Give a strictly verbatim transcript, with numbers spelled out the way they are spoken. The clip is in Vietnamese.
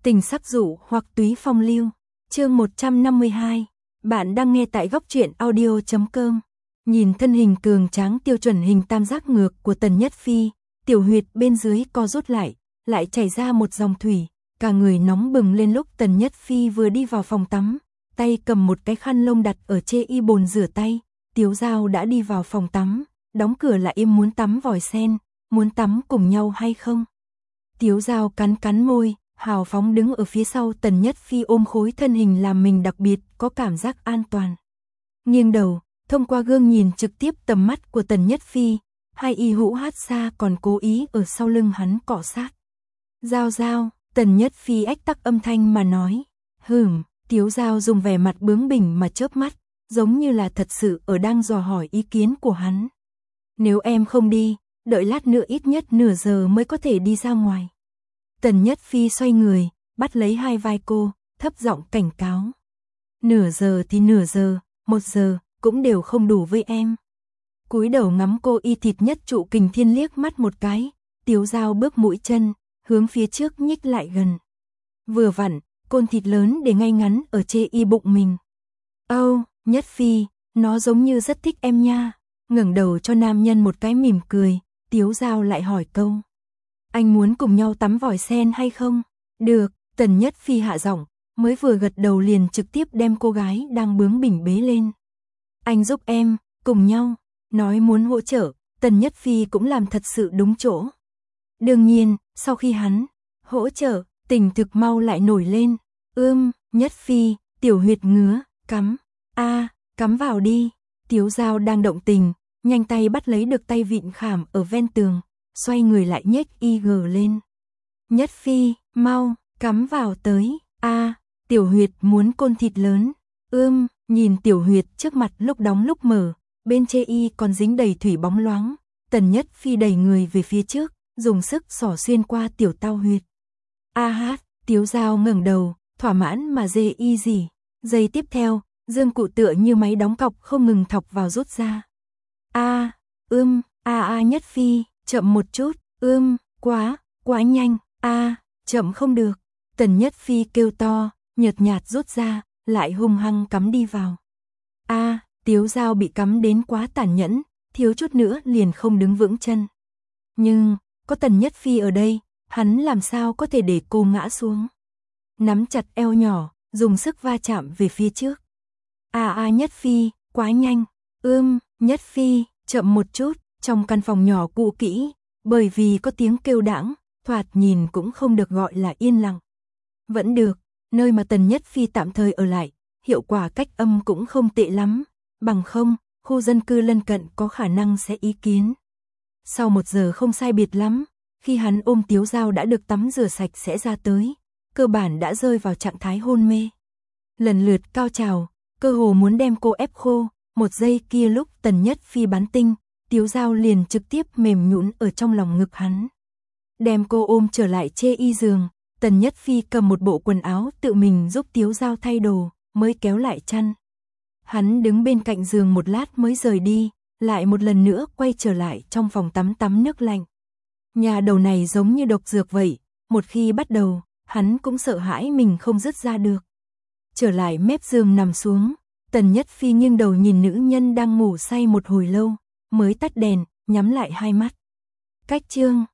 Tình sắc dụ hoặc túy phong lưu. Chương một trăm năm mươi hai. Bạn đang nghe tại góc truyện audio chấm com. Nhìn thân hình cường tráng tiêu chuẩn hình tam giác ngược của Tần Nhất Phi, tiểu huyệt bên dưới co rút lại, lại chảy ra một dòng thủy, cả người nóng bừng lên lúc Tần Nhất Phi vừa đi vào phòng tắm, tay cầm một cái khăn lông đặt ở chê y bồn rửa tay. Tiếu Dao đã đi vào phòng tắm, đóng cửa lại im. Muốn tắm vòi sen, muốn tắm cùng nhau hay không? Tiếu Dao cắn cắn môi, hào phóng đứng ở phía sau Tần Nhất Phi, ôm khối thân hình làm mình đặc biệt có cảm giác an toàn. Nghiêng đầu, thông qua gương nhìn trực tiếp tầm mắt của Tần Nhất Phi, hai y hũ hát xa còn cố ý ở sau lưng hắn cọ sát. Dao Dao, Tần Nhất Phi ách tắc âm thanh mà nói. Hừm, Tiếu Dao dùng vẻ mặt bướng bỉnh mà chớp mắt, giống như là thật sự ở đang dò hỏi ý kiến của hắn. Nếu em không đi, đợi lát nữa ít nhất nửa giờ mới có thể đi ra ngoài. Tần Nhất Phi xoay người, bắt lấy hai vai cô, thấp giọng cảnh cáo. Nửa giờ thì nửa giờ, một giờ, cũng đều không đủ với em. Cúi đầu ngắm cô y thịt nhất trụ kình thiên liếc mắt một cái, Tiếu Dao bước mũi chân, hướng phía trước nhích lại gần. Vừa vặn, côn thịt lớn để ngay ngắn ở chê y bụng mình. Âu, oh, Nhất Phi, nó giống như rất thích em nha. Ngẩng đầu cho nam nhân một cái mỉm cười, Tiếu Dao lại hỏi câu. Anh muốn cùng nhau tắm vòi sen hay không? Được, Tần Nhất Phi hạ giọng, mới vừa gật đầu liền trực tiếp đem cô gái đang bướng bỉnh bế lên. Anh giúp em, cùng nhau. Nói muốn hỗ trợ, Tần Nhất Phi cũng làm thật sự đúng chỗ. Đương nhiên, sau khi hắn hỗ trợ, tình thực mau lại nổi lên. Ưm, Nhất Phi, tiểu huyệt ngứa, cắm. A, à, cắm vào đi. Tiếu Dao đang động tình, nhanh tay bắt lấy được tay vịn khảm ở ven tường, xoay người lại nhếch y gờ lên. Nhất Phi, mau, cắm vào tới. A, à, tiểu huyệt muốn côn thịt lớn. Ưm, nhìn tiểu huyệt trước mặt lúc đóng lúc mở, bên chê y còn dính đầy thủy bóng loáng. Tần Nhất Phi đẩy người về phía trước, dùng sức xỏ xuyên qua tiểu tao huyệt. A hát, Tiếu Dao ngẩng đầu, thỏa mãn mà dê y gì. Giây tiếp theo, dương cụ tựa như máy đóng cọc không ngừng thọc vào rút ra. A, ưm, a a Nhất Phi, chậm một chút, ưm, quá, quá nhanh, a, chậm không được. Tần Nhất Phi kêu to, nhợt nhạt rút ra, lại hung hăng cắm đi vào. A, Tiếu Dao bị cắm đến quá tàn nhẫn, thiếu chút nữa liền không đứng vững chân. Nhưng, có Tần Nhất Phi ở đây, hắn làm sao có thể để cô ngã xuống. Nắm chặt eo nhỏ, dùng sức va chạm về phía trước. A a Nhất Phi, quá nhanh. Ưm, Nhất Phi, chậm một chút. Trong căn phòng nhỏ cũ kỹ, bởi vì có tiếng kêu đãng, thoạt nhìn cũng không được gọi là yên lặng. Vẫn được, nơi mà Tần Nhất Phi tạm thời ở lại, hiệu quả cách âm cũng không tệ lắm, bằng không, khu dân cư lân cận có khả năng sẽ ý kiến. Sau một giờ không sai biệt lắm, khi hắn ôm Tiếu Dao đã được tắm rửa sạch sẽ ra tới, cơ bản đã rơi vào trạng thái hôn mê. Lần lượt cao trào, cơ hồ muốn đem cô ép khô, một giây kia lúc Tần Nhất Phi bắn tinh, Tiếu Dao liền trực tiếp mềm nhũn ở trong lòng ngực hắn. Đem cô ôm trở lại chê y giường, Tần Nhất Phi cầm một bộ quần áo tự mình giúp Tiếu Dao thay đồ, mới kéo lại chăn. Hắn đứng bên cạnh giường một lát mới rời đi, lại một lần nữa quay trở lại trong phòng tắm tắm nước lạnh. Nhà đầu này giống như độc dược vậy, một khi bắt đầu, hắn cũng sợ hãi mình không dứt ra được. Trở lại mép giường nằm xuống, Tần Nhất Phi nghiêng đầu nhìn nữ nhân đang ngủ say một hồi lâu, mới tắt đèn, nhắm lại hai mắt. Cách chương